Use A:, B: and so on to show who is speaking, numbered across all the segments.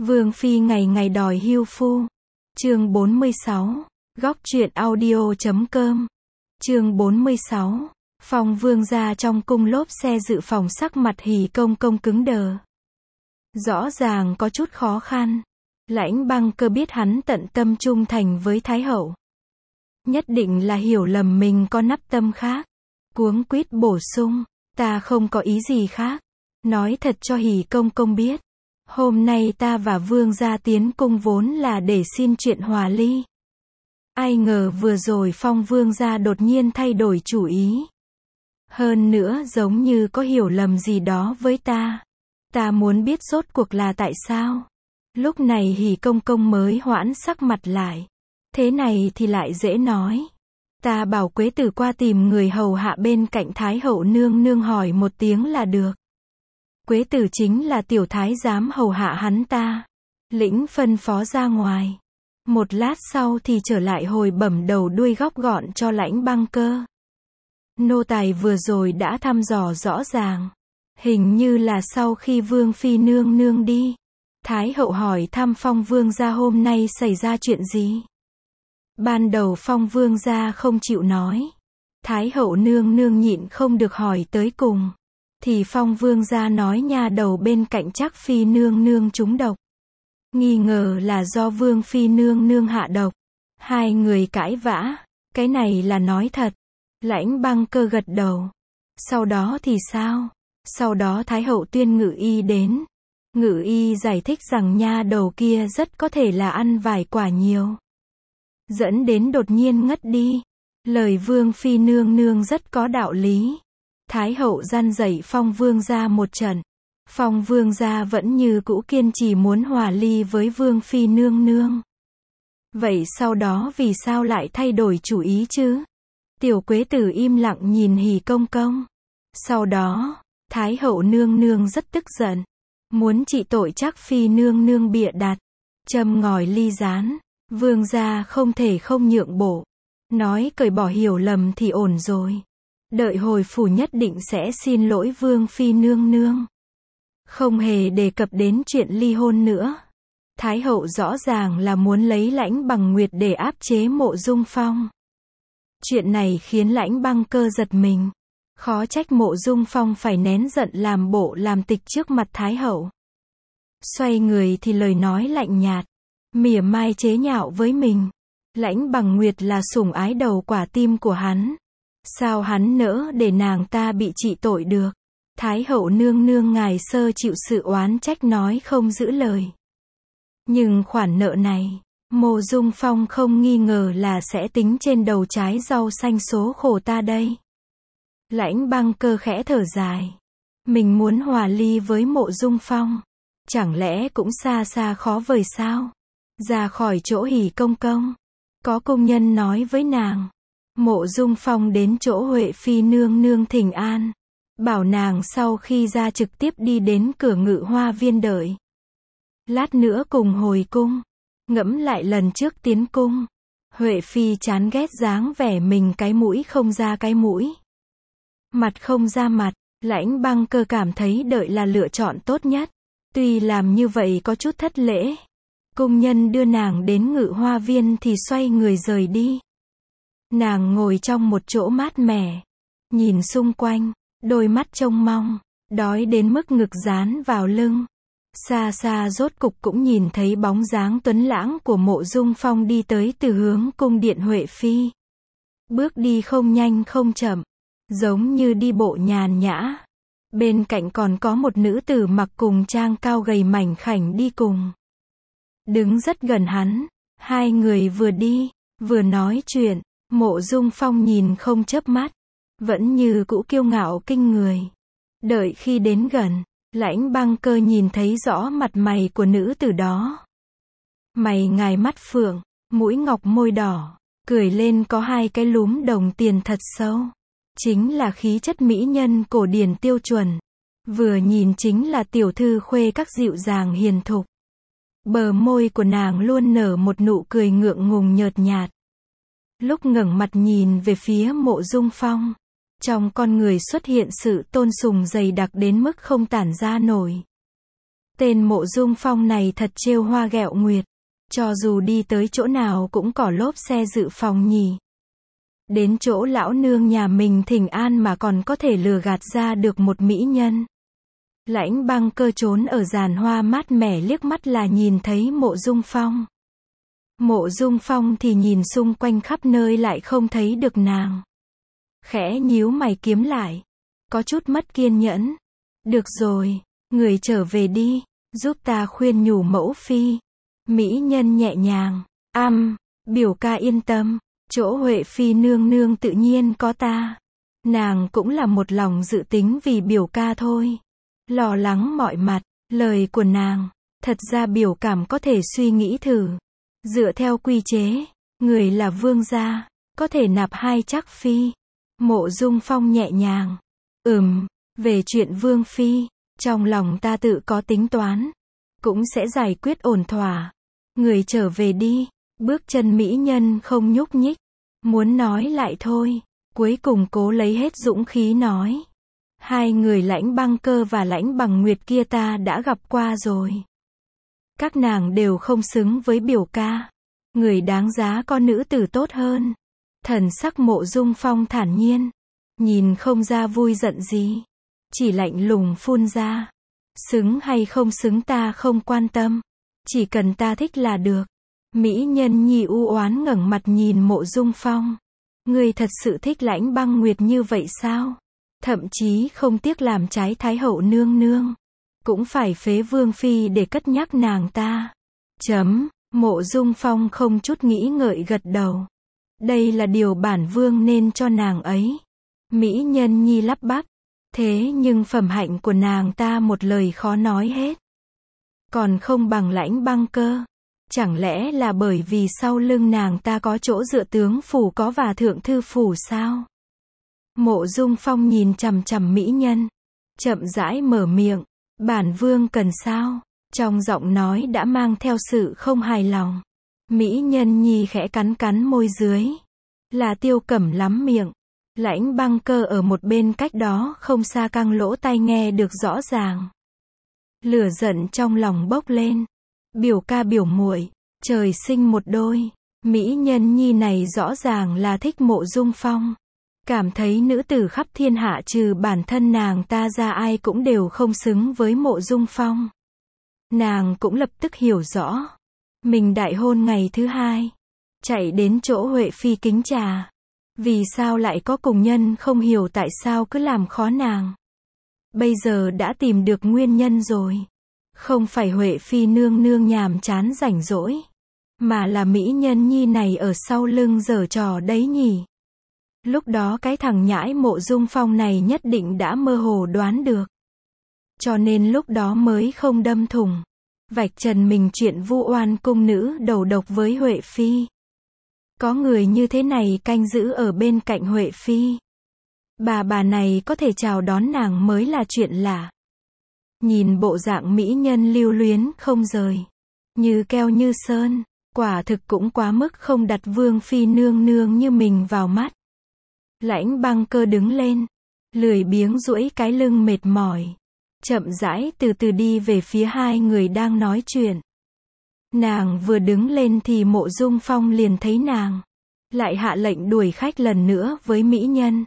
A: Vương phi ngày ngày đòi hưu phu. Chương 46. Góc truyện audio.com. Chương 46. Phong vương gia trong cung lốp xe dự phòng, sắc mặt Hỉ Công Công cứng đờ. Rõ ràng có chút khó khăn. Lãnh Băng Cơ biết hắn tận tâm trung thành với Thái hậu. Nhất định là hiểu lầm mình có nắp tâm khác. Cuống quýt bổ sung, ta không có ý gì khác. Nói thật cho Hỉ Công Công biết. Hôm nay ta và vương gia tiến cung vốn là để xin chuyện hòa ly. Ai ngờ vừa rồi Phong vương gia đột nhiên thay đổi chủ ý. Hơn nữa giống như có hiểu lầm gì đó với ta. Ta muốn biết rốt cuộc là tại sao. Lúc này Hỉ Công Công mới hoãn sắc mặt lại. Thế này thì lại dễ nói. Ta bảo Quế Tử qua tìm người hầu hạ bên cạnh Thái hậu nương nương hỏi một tiếng là được. Quế Tử chính là tiểu thái giám hầu hạ hắn ta. Lĩnh phân phó ra ngoài. Một lát sau thì trở lại hồi bẩm đầu đuôi góc gọn cho Lãnh Băng Cơ. Nô tài vừa rồi đã thăm dò rõ ràng. Hình như là sau khi Vương phi nương nương đi, Thái hậu hỏi thăm Phong vương gia hôm nay xảy ra chuyện gì. Ban đầu Phong vương gia không chịu nói. Thái hậu nương nương nhịn không được hỏi tới cùng. Thì Phong vương gia nói nha đầu bên cạnh Trác phi nương nương trúng độc. Nghi ngờ là do Vương phi nương nương hạ độc. Hai người cãi vã. Cái này là nói thật. Lãnh Băng Cơ gật đầu. Sau đó thì sao? Sau đó Thái hậu tuyên Ngự y đến. Ngự y giải thích rằng nha đầu kia rất có thể là ăn vài quả nhiều. Dẫn đến đột nhiên ngất đi. Lời Vương phi nương nương rất có đạo lý. Thái hậu răn dạy Phong vương gia một trận. Phong vương gia vẫn như cũ kiên trì muốn hòa ly với Vương phi nương nương. Vậy sau đó vì sao lại thay đổi chủ ý chứ? Tiểu Quế Tử im lặng nhìn Hỉ Công Công. Sau đó, Thái hậu nương nương rất tức giận. Muốn trị tội Trác phi nương nương bịa đặt. Châm ngòi ly gián. Vương gia không thể không nhượng bộ. Nói cởi bỏ hiểu lầm thì ổn rồi. Đợi hồi phủ nhất định sẽ xin lỗi Vương phi nương nương. Không hề đề cập đến chuyện ly hôn nữa. Thái hậu rõ ràng là muốn lấy Lãnh Bằng Nguyệt để áp chế Mộ Dung Phong. Chuyện này khiến Lãnh Băng Cơ giật mình. Khó trách Mộ Dung Phong phải nén giận làm bộ làm tịch trước mặt Thái hậu. Xoay người thì lời nói lạnh nhạt, mỉa mai chế nhạo với mình. Lãnh Bằng Nguyệt là sủng ái đầu quả tim của hắn. Sao hắn nỡ để nàng ta bị trị tội được? Thái hậu nương nương ngài sơ chịu sự oán trách nói không giữ lời. Nhưng khoản nợ này, Mộ Dung Phong không nghi ngờ là sẽ tính trên đầu trái rau xanh số khổ ta đây. Lãnh Băng Cơ khẽ thở dài. Mình muốn hòa ly với Mộ Dung Phong. Chẳng lẽ cũng xa xa khó vời sao? Ra khỏi chỗ Hỉ Công Công. Có công nhân nói với nàng. Mộ Dung Phong đến chỗ Huệ phi nương nương thỉnh an. Bảo nàng sau khi ra trực tiếp đi đến cửa Ngự Hoa viên đợi. Lát nữa cùng hồi cung. Ngẫm lại lần trước tiến cung. Huệ phi chán ghét dáng vẻ mình cái mũi không ra cái mũi. Mặt không ra mặt. Lãnh Băng Cơ cảm thấy đợi là lựa chọn tốt nhất. Tuy làm như vậy có chút thất lễ. Cung nhân đưa nàng đến Ngự Hoa viên thì xoay người rời đi. Nàng ngồi trong một chỗ mát mẻ. Nhìn xung quanh. Đôi mắt trông mong. Đói đến mức ngực dán vào lưng. Xa xa rốt cục cũng nhìn thấy bóng dáng tuấn lãng của Mộ Dung Phong đi tới từ hướng cung điện Huệ phi. Bước đi không nhanh không chậm. Giống như đi bộ nhàn nhã. Bên cạnh còn có một nữ tử mặc cùng trang cao gầy mảnh khảnh đi cùng. Đứng rất gần hắn. Hai người vừa đi, vừa nói chuyện. Mộ Dung Phong nhìn không chớp mắt. Vẫn như cũ kiêu ngạo kinh người. Đợi khi đến gần, Lãnh Băng Cơ nhìn thấy rõ mặt mày của nữ tử đó. Mày ngài mắt phượng, mũi ngọc môi đỏ, cười lên có hai cái lúm đồng tiền thật sâu. Chính là khí chất mỹ nhân cổ điển tiêu chuẩn. Vừa nhìn chính là tiểu thư khuê các dịu dàng hiền thục. Bờ môi của nàng luôn nở một nụ cười ngượng ngùng nhợt nhạt. Lúc ngẩng mặt nhìn về phía Mộ Dung Phong, trong con người xuất hiện sự tôn sùng dày đặc đến mức không tản ra nổi. Tên Mộ Dung Phong này thật trêu hoa ghẹo nguyệt. Cho dù đi tới chỗ nào cũng có lốp xe dự phòng nhỉ. Đến chỗ lão nương nhà mình thỉnh an mà còn có thể lừa gạt ra được một mỹ nhân. Lãnh Băng Cơ trốn ở giàn hoa mát mẻ liếc mắt là nhìn thấy Mộ Dung Phong. Mộ Dung Phong thì nhìn xung quanh khắp nơi lại không thấy được nàng. Khẽ nhíu mày kiếm lại. Có chút mất kiên nhẫn. Được rồi, người trở về đi, giúp ta khuyên nhủ mẫu phi. Mỹ nhân nhẹ nhàng. Biểu ca yên tâm, chỗ Huệ phi nương nương tự nhiên có ta. Nàng cũng là một lòng dự tính vì biểu ca thôi. Lo lắng mọi mặt, lời của nàng, thật ra biểu cảm có thể suy nghĩ thử. Dựa theo quy chế, người là vương gia, có thể nạp 2 trắc phi. Mộ Dung Phong nhẹ nhàng. Về chuyện vương phi, trong lòng ta tự có tính toán. Cũng sẽ giải quyết ổn thỏa. Người trở về đi. Bước chân mỹ nhân không nhúc nhích. Muốn nói lại thôi. Cuối cùng cố lấy hết dũng khí nói. 2 người Lãnh Băng Cơ và Lãnh Bằng Nguyệt kia ta đã gặp qua rồi. Các nàng đều không xứng với biểu ca. Người đáng giá có nữ tử tốt hơn. Thần sắc Mộ Dung Phong thản nhiên. Nhìn không ra vui giận gì. Chỉ lạnh lùng phun ra. Xứng hay không xứng ta không quan tâm. Chỉ cần ta thích là được. Mỹ nhân nhi u oán ngẩng mặt nhìn Mộ Dung Phong. Người thật sự thích Lãnh Băng Nguyệt như vậy sao? Thậm chí không tiếc làm trái Thái hậu nương nương. Cũng phải phế vương phi để cất nhắc nàng ta. Mộ Dung Phong không chút nghĩ ngợi gật đầu. Đây là điều bản vương nên cho nàng ấy. Mỹ nhân nhi lắp bắp. Thế nhưng phẩm hạnh của nàng ta một lời khó nói hết. Còn không bằng Lãnh Băng Cơ. Chẳng lẽ là bởi vì sau lưng nàng ta có chỗ dựa tướng phủ có và thượng thư phủ sao? Mộ Dung Phong nhìn chằm chằm mỹ nhân. Chậm rãi mở miệng. Bản vương cần sao? Trong giọng nói đã mang theo sự không hài lòng. Mỹ nhân nhi khẽ cắn cắn môi dưới. Là Tiêu Cẩm lắm miệng. Lãnh Băng Cơ ở một bên cách đó không xa căng lỗ tai nghe được rõ ràng. Lửa giận trong lòng bốc lên. Biểu ca biểu muội, trời sinh một đôi. Mỹ nhân nhi này rõ ràng là thích Mộ Dung Phong. Cảm thấy nữ tử khắp thiên hạ trừ bản thân nàng ta ra ai cũng đều không xứng với Mộ Dung Phong. Nàng cũng lập tức hiểu rõ. Mình đại hôn ngày thứ 2. Chạy đến chỗ Huệ phi kính trà. Vì sao lại có cùng nhân không hiểu tại sao cứ làm khó nàng. Bây giờ đã tìm được nguyên nhân rồi. Không phải Huệ phi nương nương nhàm chán rảnh rỗi. Mà là mỹ nhân nhi này ở sau lưng giở trò đấy nhỉ. Lúc đó cái thằng nhãi Mộ Dung Phong này nhất định đã mơ hồ đoán được. Cho nên lúc đó mới không đâm thủng. Vạch trần mình chuyện vu oan cung nữ đầu độc với Huệ phi. Có người như thế này canh giữ ở bên cạnh Huệ phi. Bà này có thể chào đón nàng mới là chuyện lạ. Nhìn bộ dạng mỹ nhân lưu luyến không rời. Như keo như sơn. Quả thực cũng quá mức không đặt vương phi nương nương như mình vào mắt. Lãnh Băng Cơ đứng lên. Lười biếng duỗi cái lưng mệt mỏi. Chậm rãi từ từ đi về phía 2 người đang nói chuyện. Nàng vừa đứng lên thì Mộ Dung Phong liền thấy nàng. Lại hạ lệnh đuổi khách lần nữa với mỹ nhân.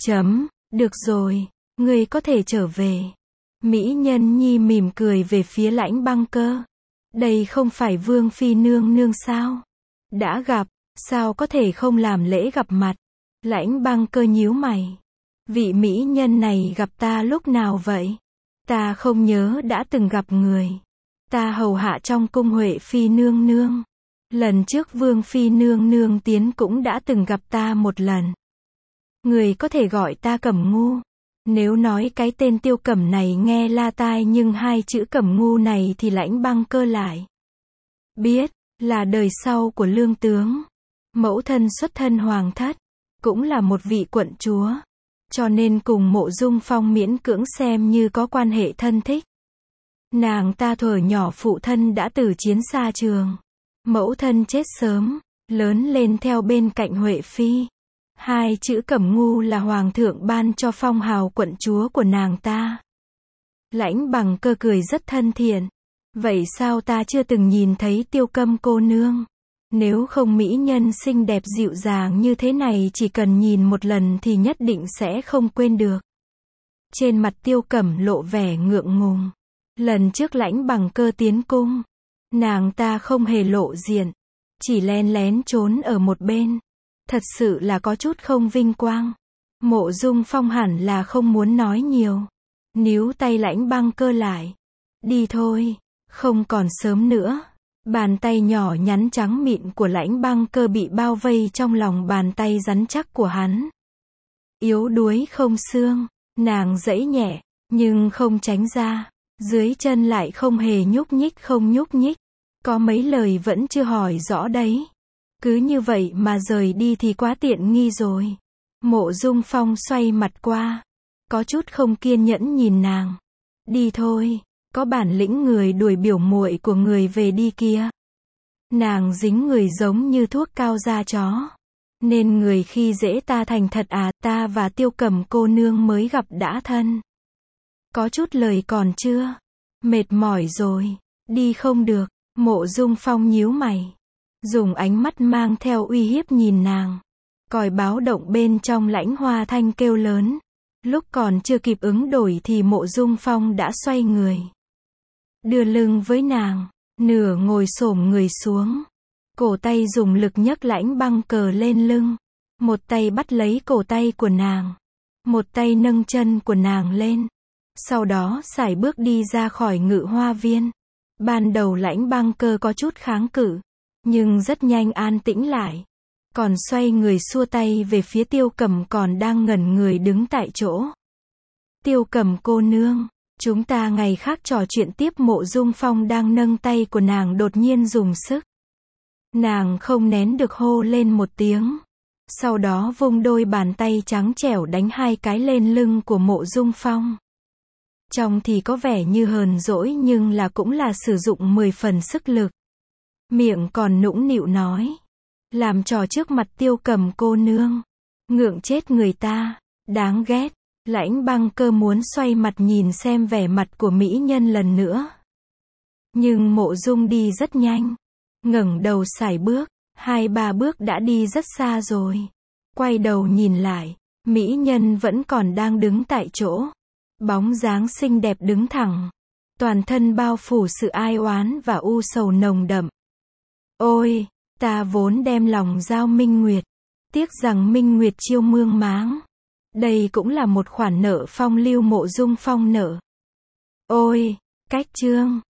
A: Được rồi, ngươi có thể trở về. Mỹ nhân nhi mỉm cười về phía Lãnh Băng Cơ. Đây không phải vương phi nương nương sao? Đã gặp, sao có thể không làm lễ gặp mặt? Lãnh Băng Cơ nhíu mày. Vị mỹ nhân này gặp ta lúc nào vậy? Ta không nhớ đã từng gặp người. Ta hầu hạ trong cung Huệ phi nương nương. Lần trước vương phi nương nương tiến cũng đã từng gặp ta một lần. Người có thể gọi ta Cẩm Ngu. Nếu nói cái tên Tiêu Cẩm này nghe la tai nhưng 2 chữ Cẩm Ngu này thì Lãnh Băng Cơ lại biết là đời sau của lương tướng. Mẫu thân xuất thân hoàng thất, cũng là một vị quận chúa. Cho nên cùng Mộ Dung Phong miễn cưỡng xem như có quan hệ thân thích. Nàng ta thuở nhỏ phụ thân đã từ chiến xa trường. Mẫu thân chết sớm, lớn lên theo bên cạnh Huệ phi. 2 chữ Cẩm Ngu là hoàng thượng ban cho phong hào quận chúa của nàng ta. Lãnh Bằng Cơ cười rất thân thiện. Vậy sao ta chưa từng nhìn thấy Tiêu Câm cô nương? Nếu không mỹ nhân xinh đẹp dịu dàng như thế này chỉ cần nhìn một lần thì nhất định sẽ không quên được. Trên mặt Tiêu Cẩm lộ vẻ ngượng ngùng. Lần trước Lãnh Bằng Cơ tiến cung, nàng ta không hề lộ diện, chỉ len lén trốn ở một bên. Thật sự là có chút không vinh quang. Mộ Dung Phong hẳn là không muốn nói nhiều. Níu tay Lãnh Băng Cơ lại. Đi thôi, không còn sớm nữa. Bàn tay nhỏ nhắn trắng mịn của Lãnh Băng Cơ bị bao vây trong lòng bàn tay rắn chắc của hắn. Yếu đuối không xương, nàng giãy nhẹ, nhưng không tránh ra. Dưới chân lại không hề nhúc nhích không nhúc nhích. Có mấy lời vẫn chưa hỏi rõ đấy. Cứ như vậy mà rời đi thì quá tiện nghi rồi. Mộ Dung Phong xoay mặt qua. Có chút không kiên nhẫn nhìn nàng. Đi thôi, có bản lĩnh người đuổi biểu muội của người về đi kia. Nàng dính người giống như thuốc cao da chó. Nên người khi dễ ta thành thật à, ta và Tiêu Cẩm cô nương mới gặp đã thân. Có chút lời còn chưa. Mệt mỏi rồi, đi không được. Mộ Dung Phong nhíu mày. Dùng ánh mắt mang theo uy hiếp nhìn nàng. Còi báo động bên trong Lãnh Hoa Thanh kêu lớn. Lúc còn chưa kịp ứng đổi thì Mộ Dung Phong đã xoay người. Đưa lưng với nàng, nửa ngồi xổm người xuống. Cổ tay dùng lực nhấc Lãnh Băng Cờ lên lưng. Một tay bắt lấy cổ tay của nàng. Một tay nâng chân của nàng lên. Sau đó sải bước đi ra khỏi Ngự Hoa Viên. Ban đầu Lãnh Băng Cơ có chút kháng cự, nhưng rất nhanh an tĩnh lại. Còn xoay người xua tay về phía Tiêu Cẩm còn đang ngẩn người đứng tại chỗ. Tiêu Cẩm cô nương, chúng ta ngày khác trò chuyện tiếp. Mộ Dung Phong đang nâng tay của nàng đột nhiên dùng sức. Nàng không nén được hô lên một tiếng. Sau đó vung đôi bàn tay trắng trẻo đánh 2 cái lên lưng của Mộ Dung Phong. Trong thì có vẻ như hờn dỗi nhưng là cũng là sử dụng 10 phần sức lực. Miệng còn nũng nịu nói. Làm trò trước mặt Tiêu Cẩm cô nương. Ngượng chết người ta. Đáng ghét. Lãnh Băng Cơ muốn xoay mặt nhìn xem vẻ mặt của mỹ nhân lần nữa. Nhưng Mộ Dung đi rất nhanh. Ngẩng đầu sải bước. 2-3 bước đã đi rất xa rồi. Quay đầu nhìn lại. Mỹ nhân vẫn còn đang đứng tại chỗ. Bóng dáng xinh đẹp đứng thẳng. Toàn thân bao phủ sự ai oán và u sầu nồng đậm. Ôi, ta vốn đem lòng giao Minh Nguyệt. Tiếc rằng Minh Nguyệt chiêu mương máng. Đây cũng là một khoản nợ phong lưu. Mộ Dung Phong nợ. Ôi, cách chương.